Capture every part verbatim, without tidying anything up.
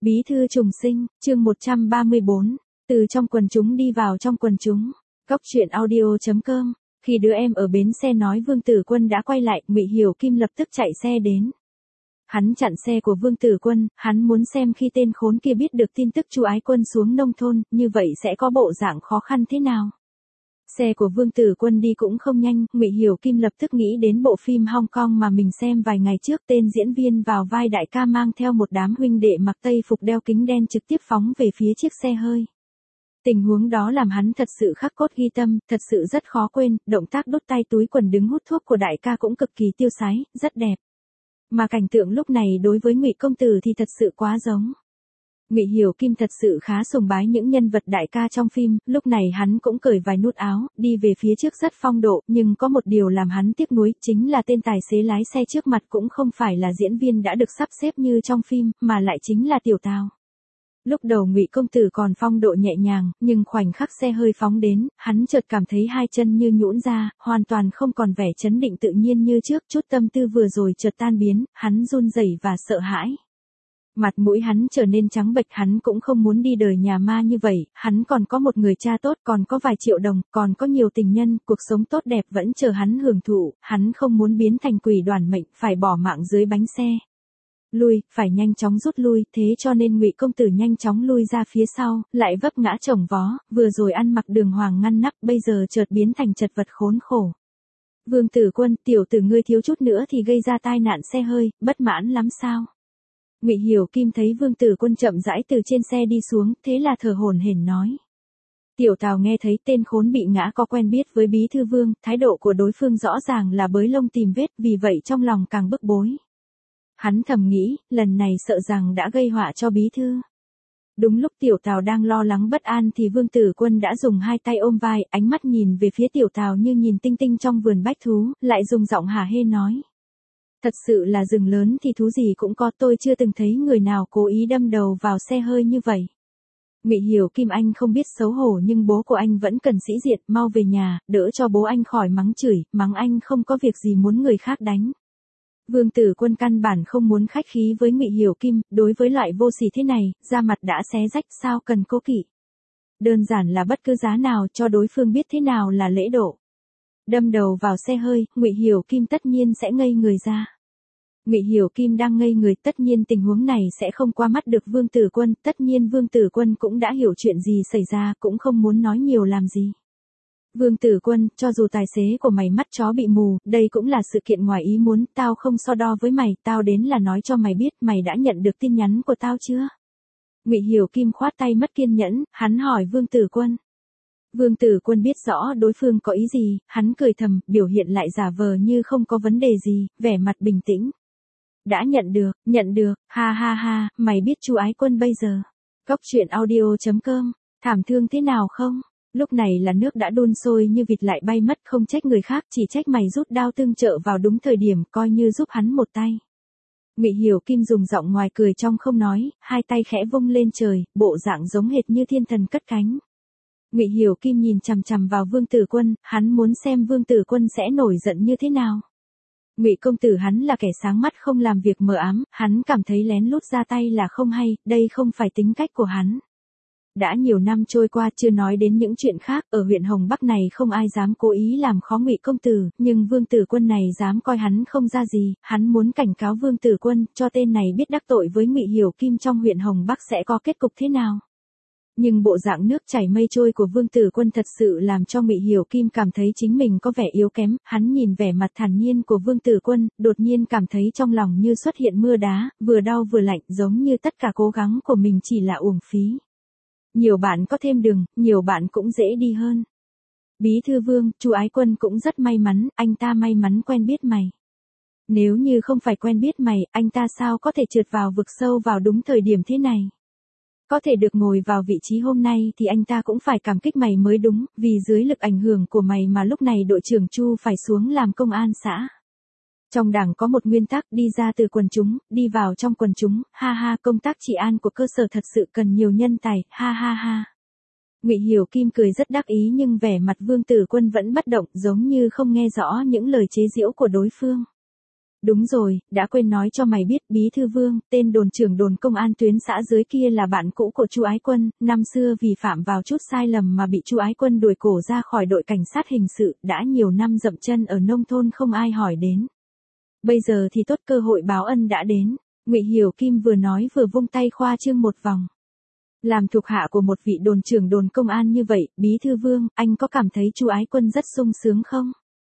Bí thư trùng sinh, chương một trăm ba mươi bốn, từ trong quần chúng đi vào trong quần chúng. Góc truyện audio chấm com. Khi đứa em ở bến xe nói Vương Tử Quân đã quay lại, Ngụy Hiểu Kim lập tức chạy xe đến. Hắn chặn xe của Vương Tử Quân, hắn muốn xem khi tên khốn kia biết được tin tức Chu Ái Quân xuống nông thôn, như vậy sẽ có bộ dạng khó khăn thế nào. Xe của Vương Tử Quân đi cũng không nhanh, Ngụy Hiểu Kim lập tức nghĩ đến bộ phim Hong Kong mà mình xem vài ngày trước, tên diễn viên vào vai đại ca mang theo một đám huynh đệ mặc tây phục đeo kính đen trực tiếp phóng về phía chiếc xe hơi. Tình huống đó làm hắn thật sự khắc cốt ghi tâm, thật sự rất khó quên, động tác đút tay túi quần đứng hút thuốc của đại ca cũng cực kỳ tiêu sái, rất đẹp. Mà cảnh tượng lúc này đối với Ngụy công tử thì thật sự quá giống. Ngụy Hiểu Kim thật sự khá sùng bái những nhân vật đại ca trong phim, lúc này hắn cũng cởi vài nút áo, đi về phía trước rất phong độ, nhưng có một điều làm hắn tiếc nuối, chính là tên tài xế lái xe trước mặt cũng không phải là diễn viên đã được sắp xếp như trong phim, mà lại chính là Tiểu Tào. Lúc đầu Ngụy công tử còn phong độ nhẹ nhàng, nhưng khoảnh khắc xe hơi phóng đến, hắn chợt cảm thấy hai chân như nhũn ra, hoàn toàn không còn vẻ chấn định tự nhiên như trước, chút tâm tư vừa rồi chợt tan biến, hắn run rẩy và sợ hãi. Mặt mũi hắn trở nên trắng bệch, hắn cũng không muốn đi đời nhà ma như vậy, hắn còn có một người cha tốt, còn có vài triệu đồng, còn có nhiều tình nhân, cuộc sống tốt đẹp vẫn chờ hắn hưởng thụ, hắn không muốn biến thành quỷ đoản mệnh, phải bỏ mạng dưới bánh xe. Lui, phải nhanh chóng rút lui, thế cho nên Ngụy công tử nhanh chóng lui ra phía sau, lại vấp ngã chồng vó, vừa rồi ăn mặc đường hoàng ngăn nắp, bây giờ chợt biến thành chật vật khốn khổ. Vương Tử Quân, tiểu tử ngươi thiếu chút nữa thì gây ra tai nạn xe hơi, bất mãn lắm sao? Ngụy Hiểu Kim thấy Vương Tử Quân chậm rãi từ trên xe đi xuống, thế là thở hổn hển nói. Tiểu Tào nghe thấy tên khốn bị ngã có quen biết với Bí Thư Vương, thái độ của đối phương rõ ràng là bới lông tìm vết, vì vậy trong lòng càng bức bối. Hắn thầm nghĩ, lần này sợ rằng đã gây họa cho Bí Thư. Đúng lúc Tiểu Tào đang lo lắng bất an thì Vương Tử Quân đã dùng hai tay ôm vai, ánh mắt nhìn về phía Tiểu Tào như nhìn tinh tinh trong vườn bách thú, lại dùng giọng hả hê nói. Thật sự là rừng lớn thì thú gì cũng có, tôi chưa từng thấy người nào cố ý đâm đầu vào xe hơi như vậy. Ngụy Hiểu Kim, anh không biết xấu hổ nhưng bố của anh vẫn cần sĩ diện, mau về nhà, đỡ cho bố anh khỏi mắng chửi, mắng anh không có việc gì muốn người khác đánh. Vương Tử Quân căn bản không muốn khách khí với Ngụy Hiểu Kim, đối với loại vô sỉ thế này, da mặt đã xé rách sao cần cố kỵ. Đơn giản là bất cứ giá nào cho đối phương biết thế nào là lễ độ. Đâm đầu vào xe hơi, Ngụy Hiểu Kim tất nhiên sẽ ngây người ra. Ngụy Hiểu Kim đang ngây người, tất nhiên tình huống này sẽ không qua mắt được Vương Tử Quân, tất nhiên Vương Tử Quân cũng đã hiểu chuyện gì xảy ra, cũng không muốn nói nhiều làm gì. Vương Tử Quân, cho dù tài xế của mày mắt chó bị mù, đây cũng là sự kiện ngoài ý muốn, tao không so đo với mày, tao đến là nói cho mày biết, mày đã nhận được tin nhắn của tao chưa? Ngụy Hiểu Kim khoát tay mất kiên nhẫn, hắn hỏi Vương Tử Quân. Vương Tử Quân biết rõ đối phương có ý gì, hắn cười thầm, biểu hiện lại giả vờ như không có vấn đề gì, vẻ mặt bình tĩnh. Đã nhận được, nhận được, ha ha ha, mày biết Chu Ái Quân bây giờ. Góc truyện audio chấm com, thảm thương thế nào không? Lúc này là nước đã đun sôi như vịt lại bay mất, không trách người khác, chỉ trách mày rút đao tương trợ vào đúng thời điểm, coi như giúp hắn một tay. Ngụy Hiểu Kim dùng giọng ngoài cười trong không nói, hai tay khẽ vung lên trời, bộ dạng giống hệt như thiên thần cất cánh. Ngụy Hiểu Kim nhìn chằm chằm vào Vương Tử Quân, hắn muốn xem Vương Tử Quân sẽ nổi giận như thế nào. Ngụy công tử hắn là kẻ sáng mắt không làm việc mờ ám, hắn cảm thấy lén lút ra tay là không hay, đây không phải tính cách của hắn. Đã nhiều năm trôi qua chưa nói đến những chuyện khác, ở huyện Hồng Bắc này không ai dám cố ý làm khó Ngụy công tử, nhưng Vương Tử Quân này dám coi hắn không ra gì, hắn muốn cảnh cáo Vương Tử Quân, cho tên này biết đắc tội với Ngụy Hiểu Kim trong huyện Hồng Bắc sẽ có kết cục thế nào. Nhưng bộ dạng nước chảy mây trôi của Vương Tử Quân thật sự làm cho Ngụy Hiểu Kim cảm thấy chính mình có vẻ yếu kém, hắn nhìn vẻ mặt thản nhiên của Vương Tử Quân, đột nhiên cảm thấy trong lòng như xuất hiện mưa đá, vừa đau vừa lạnh, giống như tất cả cố gắng của mình chỉ là uổng phí. Nhiều bạn có thêm đường, nhiều bạn cũng dễ đi hơn. Bí Thư Vương, Chu Ái Quân cũng rất may mắn, anh ta may mắn quen biết mày. Nếu như không phải quen biết mày, anh ta sao có thể trượt vào vực sâu vào đúng thời điểm thế này. Có thể được ngồi vào vị trí hôm nay thì anh ta cũng phải cảm kích mày mới đúng, vì dưới lực ảnh hưởng của mày mà lúc này đội trưởng Chu phải xuống làm công an xã. Trong đảng có một nguyên tắc, đi ra từ quần chúng, đi vào trong quần chúng, ha ha, công tác trị an của cơ sở thật sự cần nhiều nhân tài, ha ha ha. Ngụy Hiểu Kim cười rất đắc ý nhưng vẻ mặt Vương Tử Quân vẫn bất động, giống như không nghe rõ những lời chế giễu của đối phương. Đúng rồi, đã quên nói cho mày biết, Bí thư Vương, tên đồn trưởng đồn công an tuyến xã dưới kia là bạn cũ của chu Ái Quân, năm xưa vì phạm vào chút sai lầm mà bị chu Ái Quân đuổi cổ ra khỏi đội cảnh sát hình sự, đã nhiều năm dậm chân ở nông thôn không ai hỏi đến. Bây giờ thì tốt, cơ hội báo ân đã đến. Ngụy Hiểu Kim vừa nói vừa vung tay khoa trương một vòng. Làm thuộc hạ của một vị đồn trưởng đồn công an như vậy, Bí thư Vương, anh có cảm thấy chu Ái Quân rất sung sướng không?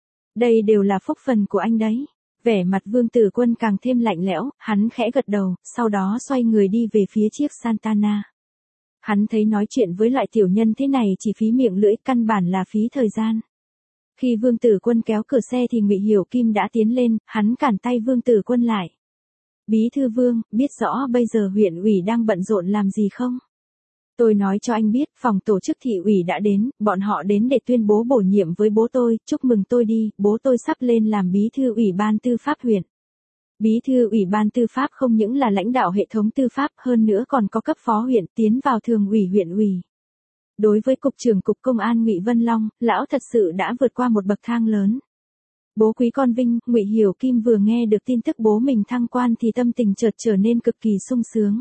Đây đều là phúc phần của anh đấy. Vẻ mặt Vương Tử Quân càng thêm lạnh lẽo, hắn khẽ gật đầu, sau đó xoay người đi về phía chiếc Santana. Hắn thấy nói chuyện với loại tiểu nhân thế này chỉ phí miệng lưỡi, căn bản là phí thời gian. Khi Vương Tử Quân kéo cửa xe thì Ngụy Hiểu Kim đã tiến lên, hắn cản tay Vương Tử Quân lại. Bí thư Vương, biết rõ bây giờ huyện ủy đang bận rộn làm gì không? Tôi nói cho anh biết, phòng tổ chức thị ủy đã đến, bọn họ đến để tuyên bố bổ nhiệm với bố tôi, chúc mừng tôi đi, bố tôi sắp lên làm bí thư ủy ban tư pháp huyện. Bí thư ủy ban tư pháp không những là lãnh đạo hệ thống tư pháp, hơn nữa còn có cấp phó huyện, tiến vào thường ủy huyện ủy. Đối với cục trưởng cục công an Ngụy Vân Long, lão thật sự đã vượt qua một bậc thang lớn. Bố quý con Vinh, Ngụy Hiểu Kim vừa nghe được tin tức bố mình thăng quan thì tâm tình chợt trở nên cực kỳ sung sướng.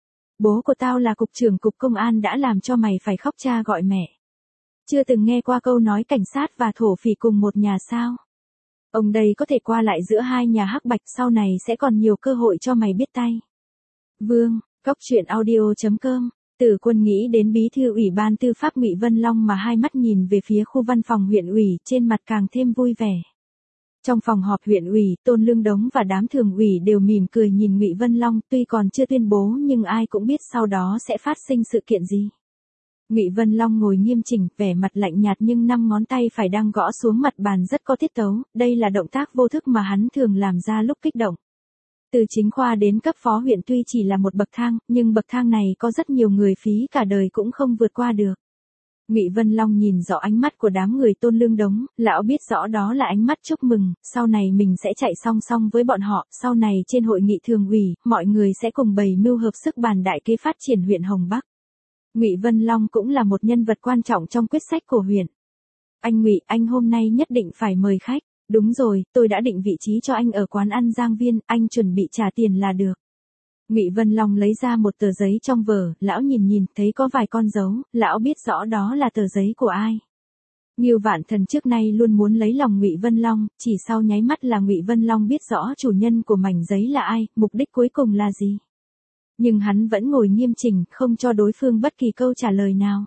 Bố của tao là cục trưởng cục công an đã làm cho mày phải khóc cha gọi mẹ. Chưa từng nghe qua câu nói cảnh sát và thổ phỉ cùng một nhà sao? Ông đây có thể qua lại giữa hai nhà hắc bạch, sau này sẽ còn nhiều cơ hội cho mày biết tay. Vương, Cóc Truyện Audio chấm com. Tử Quân nghĩ đến bí thư ủy ban tư pháp Ngụy Vân Long mà hai mắt nhìn về phía khu văn phòng huyện ủy, trên mặt càng thêm vui vẻ. Trong phòng họp huyện ủy, Tôn Lương Đống và đám thường ủy đều mỉm cười nhìn Ngụy Vân Long, tuy còn chưa tuyên bố nhưng ai cũng biết sau đó sẽ phát sinh sự kiện gì. Ngụy Vân Long ngồi nghiêm chỉnh, vẻ mặt lạnh nhạt nhưng năm ngón tay phải đang gõ xuống mặt bàn rất có tiết tấu, đây là động tác vô thức mà hắn thường làm ra lúc kích động. Từ chính khoa đến cấp phó huyện tuy chỉ là một bậc thang, nhưng bậc thang này có rất nhiều người phí cả đời cũng không vượt qua được. Ngụy Vân Long nhìn rõ ánh mắt của đám người Tôn Lương Đống, lão biết rõ đó là ánh mắt chúc mừng, sau này mình sẽ chạy song song với bọn họ, sau này trên hội nghị thường ủy, mọi người sẽ cùng bày mưu hợp sức bàn đại kế phát triển huyện Hồng Bắc. Ngụy Vân Long cũng là một nhân vật quan trọng trong quyết sách của huyện. Anh Ngụy, anh hôm nay nhất định phải mời khách. Đúng rồi, tôi đã định vị trí cho anh ở quán ăn Giang Viên, anh chuẩn bị trả tiền là được. Ngụy Vân Long lấy ra một tờ giấy trong vở, lão nhìn nhìn, thấy có vài con dấu, lão biết rõ đó là tờ giấy của ai. Ngưu Vạn Thần trước nay luôn muốn lấy lòng Ngụy Vân Long, chỉ sau nháy mắt là Ngụy Vân Long biết rõ chủ nhân của mảnh giấy là ai, mục đích cuối cùng là gì. Nhưng hắn vẫn ngồi nghiêm chỉnh, không cho đối phương bất kỳ câu trả lời nào.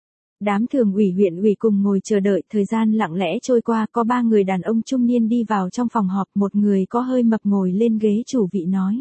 Đám thường ủy huyện ủy cùng ngồi chờ đợi, thời gian lặng lẽ trôi qua, có ba người đàn ông trung niên đi vào trong phòng họp, một người có hơi mập ngồi lên ghế chủ vị nói.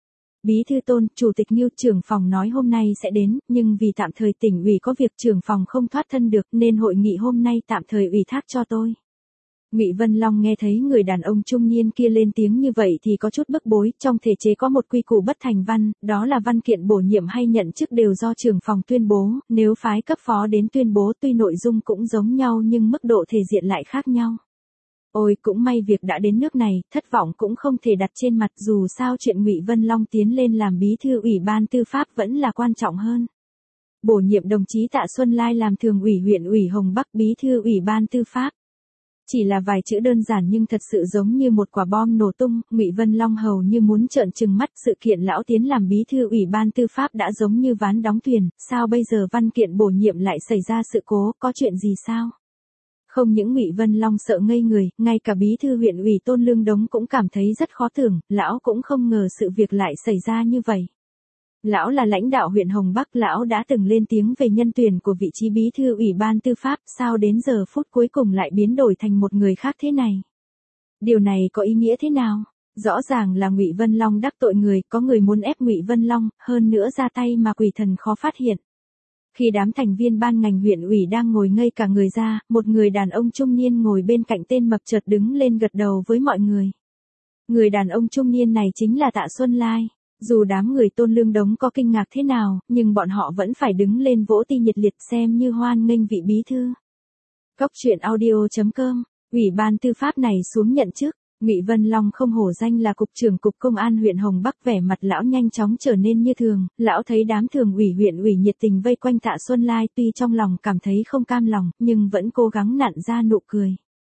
Bí thư Tôn, chủ tịch Ngưu, trưởng phòng nói hôm nay sẽ đến, nhưng vì tạm thời tỉnh ủy có việc trưởng phòng không thoát thân được nên hội nghị hôm nay tạm thời ủy thác cho tôi. Ngụy Vân Long nghe thấy người đàn ông trung niên kia lên tiếng như vậy thì có chút bức bối, trong thể chế có một quy củ bất thành văn, đó là văn kiện bổ nhiệm hay nhận chức đều do trưởng phòng tuyên bố, nếu phái cấp phó đến tuyên bố tuy nội dung cũng giống nhau nhưng mức độ thể diện lại khác nhau. Ôi, cũng may việc đã đến nước này, thất vọng cũng không thể đặt trên mặt, dù sao chuyện Ngụy Vân Long tiến lên làm bí thư ủy ban tư pháp vẫn là quan trọng hơn. Bổ nhiệm đồng chí Tạ Xuân Lai làm thường ủy huyện ủy Hồng Bắc, bí thư ủy ban tư pháp. Chỉ là vài chữ đơn giản nhưng thật sự giống như một quả bom nổ tung, Ngụy Vân Long hầu như muốn trợn trừng mắt, sự kiện lão tiến làm bí thư ủy ban tư pháp đã giống như ván đóng thuyền, sao bây giờ văn kiện bổ nhiệm lại xảy ra sự cố, có chuyện gì sao? Không những Ngụy Vân Long sợ ngây người, ngay cả bí thư huyện ủy Tôn Lương Đống cũng cảm thấy rất khó tưởng, lão cũng không ngờ sự việc lại xảy ra như vậy. Lão là lãnh đạo huyện Hồng Bắc, lão đã từng lên tiếng về nhân tuyển của vị trí bí thư ủy ban tư pháp, sao đến giờ phút cuối cùng lại biến đổi thành một người khác thế này? Điều này có ý nghĩa thế nào? Rõ ràng là Ngụy Vân Long đắc tội người, có người muốn ép Ngụy Vân Long, hơn nữa ra tay mà quỷ thần khó phát hiện. Khi đám thành viên ban ngành huyện ủy đang ngồi ngây cả người ra, một người đàn ông trung niên ngồi bên cạnh tên mập chợt đứng lên gật đầu với mọi người. Người đàn ông trung niên này chính là Tạ Xuân Lai. Dù đám người Tôn Lương Đống có kinh ngạc thế nào, nhưng bọn họ vẫn phải đứng lên vỗ tay nhiệt liệt xem như hoan nghênh vị bí thư. Cóc Truyện Audio chấm com, ủy ban tư pháp này xuống nhận chức. Ngụy Vân Long không hổ danh là cục trưởng cục công an huyện Hồng Bắc, vẻ mặt lão nhanh chóng trở nên như thường, lão thấy đám thường ủy huyện ủy nhiệt tình vây quanh Tạ Xuân Lai, tuy trong lòng cảm thấy không cam lòng, nhưng vẫn cố gắng nặn ra nụ cười.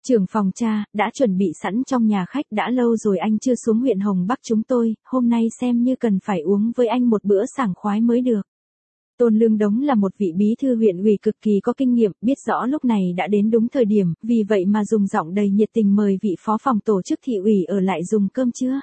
Trưởng phòng cha, đã chuẩn bị sẵn trong nhà khách, đã lâu rồi anh chưa xuống huyện Hồng Bắc chúng tôi, hôm nay xem như cần phải uống với anh một bữa sảng khoái mới được. Tôn Lương Đống là một vị bí thư huyện ủy cực kỳ có kinh nghiệm, biết rõ lúc này đã đến đúng thời điểm, vì vậy mà dùng giọng đầy nhiệt tình mời vị phó phòng tổ chức thị ủy ở lại dùng cơm trưa.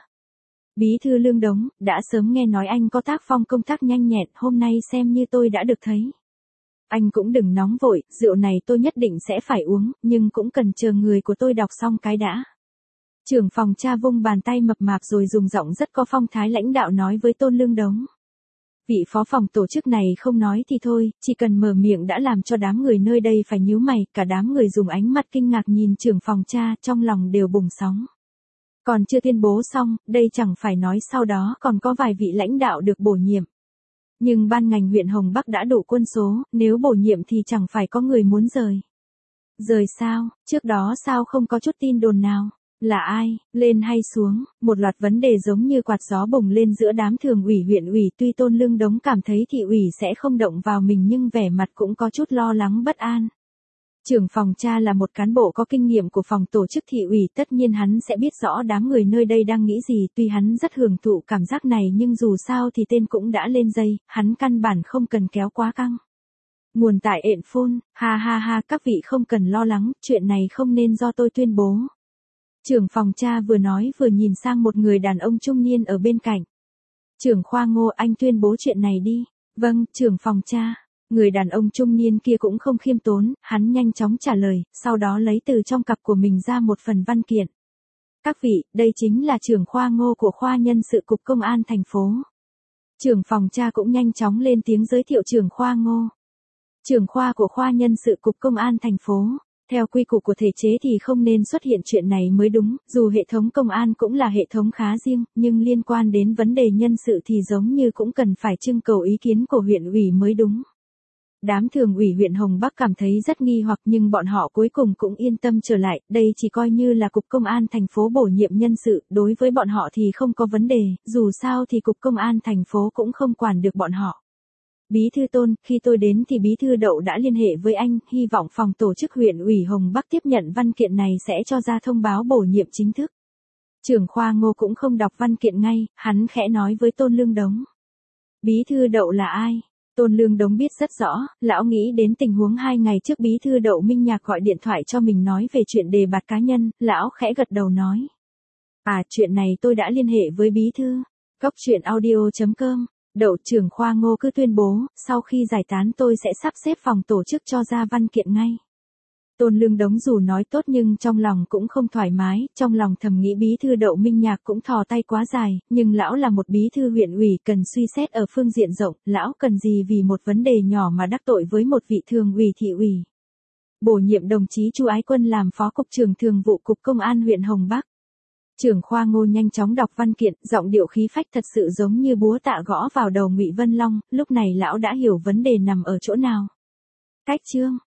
Bí thư Lương Đống, đã sớm nghe nói anh có tác phong công tác nhanh nhẹn, hôm nay xem như tôi đã được thấy. Anh cũng đừng nóng vội, rượu này tôi nhất định sẽ phải uống, nhưng cũng cần chờ người của tôi đọc xong cái đã. Trưởng phòng cha vung bàn tay mập mạp rồi dùng giọng rất có phong thái lãnh đạo nói với Tôn Lương Đống. Vị phó phòng tổ chức này không nói thì thôi, chỉ cần mở miệng đã làm cho đám người nơi đây phải nhíu mày, cả đám người dùng ánh mắt kinh ngạc nhìn trưởng phòng cha, trong lòng đều bùng sóng. Còn chưa tuyên bố xong, đây chẳng phải nói sau đó còn có vài vị lãnh đạo được bổ nhiệm. Nhưng ban ngành huyện Hồng Bắc đã đủ quân số, nếu bổ nhiệm thì chẳng phải có người muốn rời. Rời sao, trước đó sao không có chút tin đồn nào? Là ai, lên hay xuống, một loạt vấn đề giống như quạt gió bùng lên giữa đám thường ủy huyện ủy. Tuy Tôn Lương Đống cảm thấy thị ủy sẽ không động vào mình nhưng vẻ mặt cũng có chút lo lắng bất an. Trưởng phòng cha là một cán bộ có kinh nghiệm của phòng tổ chức thị ủy, tất nhiên hắn sẽ biết rõ đám người nơi đây đang nghĩ gì. Tuy hắn rất hưởng thụ cảm giác này nhưng dù sao thì tên cũng đã lên dây, hắn căn bản không cần kéo quá căng. Nguồn tại ện phôn, ha ha ha, các vị không cần lo lắng, chuyện này không nên do tôi tuyên bố. Trưởng phòng cha vừa nói vừa nhìn sang một người đàn ông trung niên ở bên cạnh. Trưởng khoa Ngô, anh tuyên bố chuyện này đi. Vâng, trưởng phòng cha. Người đàn ông trung niên kia cũng không khiêm tốn, hắn nhanh chóng trả lời, sau đó lấy từ trong cặp của mình ra một phần văn kiện. Các vị, đây chính là trưởng khoa Ngô của khoa nhân sự cục công an thành phố. Trưởng phòng cha cũng nhanh chóng lên tiếng giới thiệu trưởng khoa Ngô. Trưởng khoa của khoa nhân sự cục công an thành phố. Theo quy củ của thể chế thì không nên xuất hiện chuyện này mới đúng, dù hệ thống công an cũng là hệ thống khá riêng, nhưng liên quan đến vấn đề nhân sự thì giống như cũng cần phải trưng cầu ý kiến của huyện ủy mới đúng. Đám thường ủy huyện Hồng Bắc cảm thấy rất nghi hoặc nhưng bọn họ cuối cùng cũng yên tâm trở lại, đây chỉ coi như là cục công an thành phố bổ nhiệm nhân sự, đối với bọn họ thì không có vấn đề, dù sao thì cục công an thành phố cũng không quản được bọn họ. Bí thư Tôn, khi tôi đến thì bí thư Đậu đã liên hệ với anh, hy vọng phòng tổ chức huyện ủy Hồng Bắc tiếp nhận văn kiện này sẽ cho ra thông báo bổ nhiệm chính thức. Trưởng khoa Ngô cũng không đọc văn kiện ngay, hắn khẽ nói với Tôn Lương Đống. Bí thư Đậu là ai? Tôn Lương Đống biết rất rõ, lão nghĩ đến tình huống hai ngày trước bí thư Đậu Minh Nhạc gọi điện thoại cho mình nói về chuyện đề bạt cá nhân, lão khẽ gật đầu nói. À, chuyện này tôi đã liên hệ với bí thư. Cóc truyện audio chấm com. Đậu, trưởng khoa Ngô cứ tuyên bố, sau khi giải tán tôi sẽ sắp xếp phòng tổ chức cho ra văn kiện ngay. Tôn Lương Đống dù nói tốt nhưng trong lòng cũng không thoải mái, trong lòng thầm nghĩ bí thư Đậu Minh Nhạc cũng thò tay quá dài, nhưng lão là một bí thư huyện ủy cần suy xét ở phương diện rộng, lão cần gì vì một vấn đề nhỏ mà đắc tội với một vị thường ủy thị ủy. Bổ nhiệm đồng chí Chu Ái Quân làm phó cục trưởng thường vụ cục công an huyện Hồng Bắc. Trưởng khoa Ngô nhanh chóng đọc văn kiện, giọng điệu khí phách thật sự giống như búa tạ gõ vào đầu Ngụy Vân Long, lúc này lão đã hiểu vấn đề nằm ở chỗ nào. Cách chương